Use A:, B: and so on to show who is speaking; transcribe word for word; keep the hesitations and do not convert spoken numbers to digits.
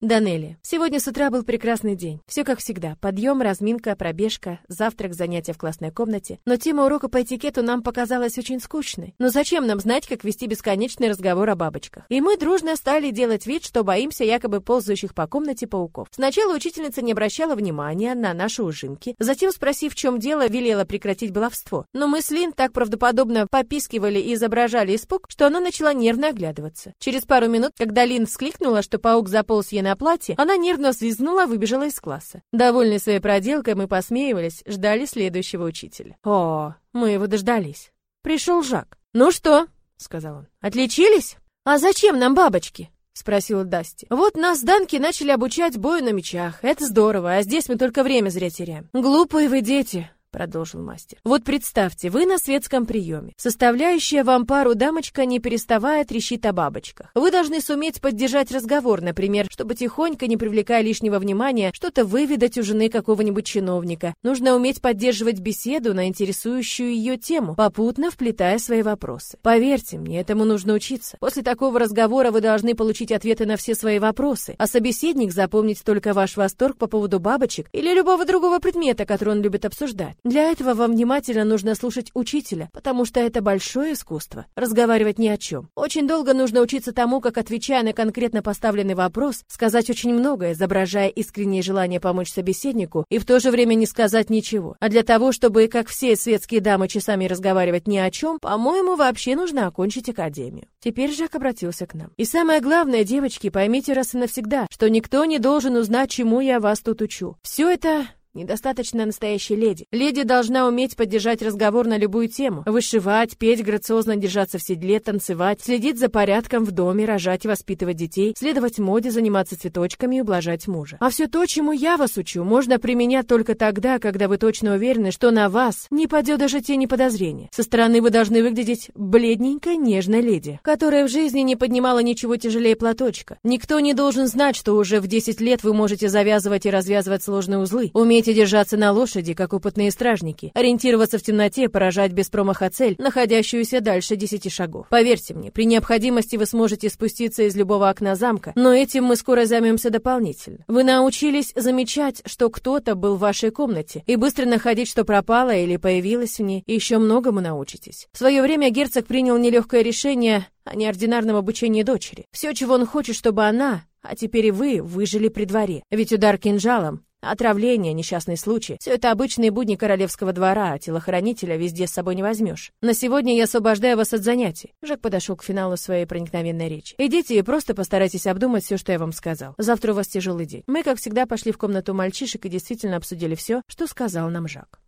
A: Данелия. Сегодня с утра был прекрасный день. Все как всегда. Подъем, разминка, пробежка, завтрак, занятия в классной комнате. Но тема урока по этикету нам показалась очень скучной. Но зачем нам знать, как вести бесконечный разговор о бабочках? И мы дружно стали делать вид, что боимся якобы ползающих по комнате пауков. Сначала учительница не обращала внимания на наши ужимки. Затем, спросив, в чем дело, велела прекратить баловство. Но мы с Лин так правдоподобно попискивали и изображали испуг, что она начала нервно оглядываться. Через пару минут, когда Лин вскликнула, что паук заполз ей на платье, она нервно взвизгнула, выбежала из класса. Довольные своей проделкой, мы посмеивались, ждали следующего учителя. О, мы его дождались. Пришел Жак. «Ну что?» — сказал он. «Отличились? А зачем нам бабочки?» — спросила Дасти. «Вот нас, Данки, начали обучать бою на мечах. Это здорово, а здесь мы только время зря теряем». «Глупые вы дети», — продолжил мастер. «Вот представьте, вы на светском приеме. Составляющая вам пару дамочка, не переставая, трещит о бабочках. Вы должны суметь поддержать разговор, например, чтобы тихонько, не привлекая лишнего внимания, что-то выведать у жены какого-нибудь чиновника. Нужно уметь поддерживать беседу на интересующую ее тему, попутно вплетая свои вопросы. Поверьте мне, этому нужно учиться. После такого разговора вы должны получить ответы на все свои вопросы, а собеседник запомнить только ваш восторг по поводу бабочек или любого другого предмета, который он любит обсуждать. Для этого вам внимательно нужно слушать учителя, потому что это большое искусство. Разговаривать ни о чем. Очень долго нужно учиться тому, как, отвечая на конкретно поставленный вопрос, сказать очень многое, изображая искреннее желание помочь собеседнику и в то же время не сказать ничего. А для того, чтобы, как все светские дамы, часами разговаривать ни о чем, по-моему, вообще нужно окончить академию. Теперь Жак обратился к нам. И самое главное, девочки, поймите раз и навсегда, что никто не должен узнать, чему я вас тут учу. Все это... недостаточно настоящей леди. Леди должна уметь поддержать разговор на любую тему. Вышивать, петь, грациозно держаться в седле, танцевать, следить за порядком в доме, рожать и воспитывать детей, следовать моде, заниматься цветочками и ублажать мужа. А все то, чему я вас учу, можно применять только тогда, когда вы точно уверены, что на вас не падет даже тени подозрения. Со стороны вы должны выглядеть бледненькой, нежной леди, которая в жизни не поднимала ничего тяжелее платочка. Никто не должен знать, что уже в десять лет вы можете завязывать и развязывать сложные узлы, уметь Умейте держаться на лошади, как опытные стражники, ориентироваться в темноте, поражать без промаха цель, находящуюся дальше десяти шагов. Поверьте мне, при необходимости вы сможете спуститься из любого окна замка, но этим мы скоро займемся дополнительно. Вы научились замечать, что кто-то был в вашей комнате, и быстро находить, что пропало или появилось в ней, и еще многому научитесь. В свое время герцог принял нелегкое решение о неординарном обучении дочери. Все, чего он хочет, чтобы она, а теперь и вы, выжили при дворе. Ведь удар кинжалом, отравление, несчастный случай — все это обычные будни королевского двора, а телохранителя везде с собой не возьмешь. На сегодня я освобождаю вас от занятий. Жак подошел к финалу своей проникновенной речи. Идите и просто постарайтесь обдумать все, что я вам сказал. Завтра у вас тяжелый день. Мы, как всегда, пошли в комнату мальчишек и действительно обсудили все, что сказал нам Жак.